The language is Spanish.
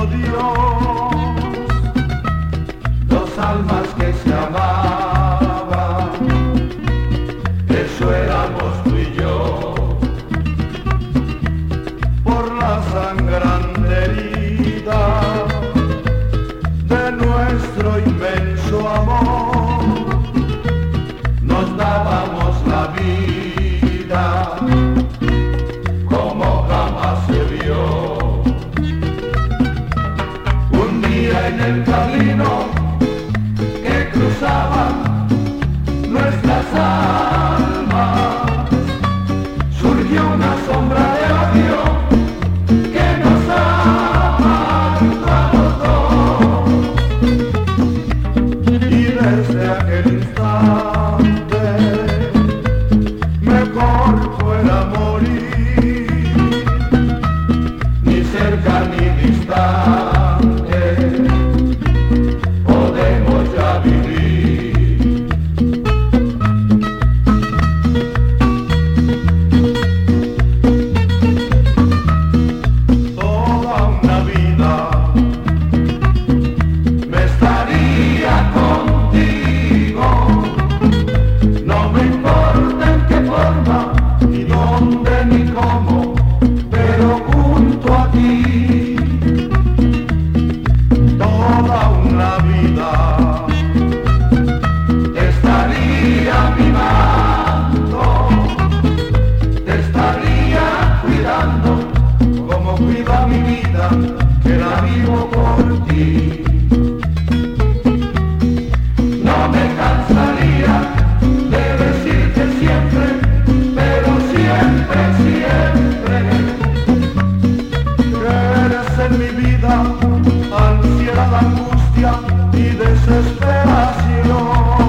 vino Dios, dos almas que se amaban, eso éramos tú y yo. Por la sangrante herida de nuestro inmenso amor, nos dábamos la vida como jamás se vio. Un día en el camino que cruzaban nuestras almas, surgió una sombra de odio que nos amargó a los dos. Y desde aquel instante mejor fuera morir, ni cerca ni distante podemos ya vivir. Toda una vida me estaría contigo, no me importa en qué forma, ni dónde, ni cómo, pero junto a ti. Toda una vida te estaría mimando, te estaría cuidando, como cuida mi vida, que la vivo por ti. No me cansaría de decirte siempre, pero siempre, siempre, que eres en mi vida ansiedad, angustia y desesperación.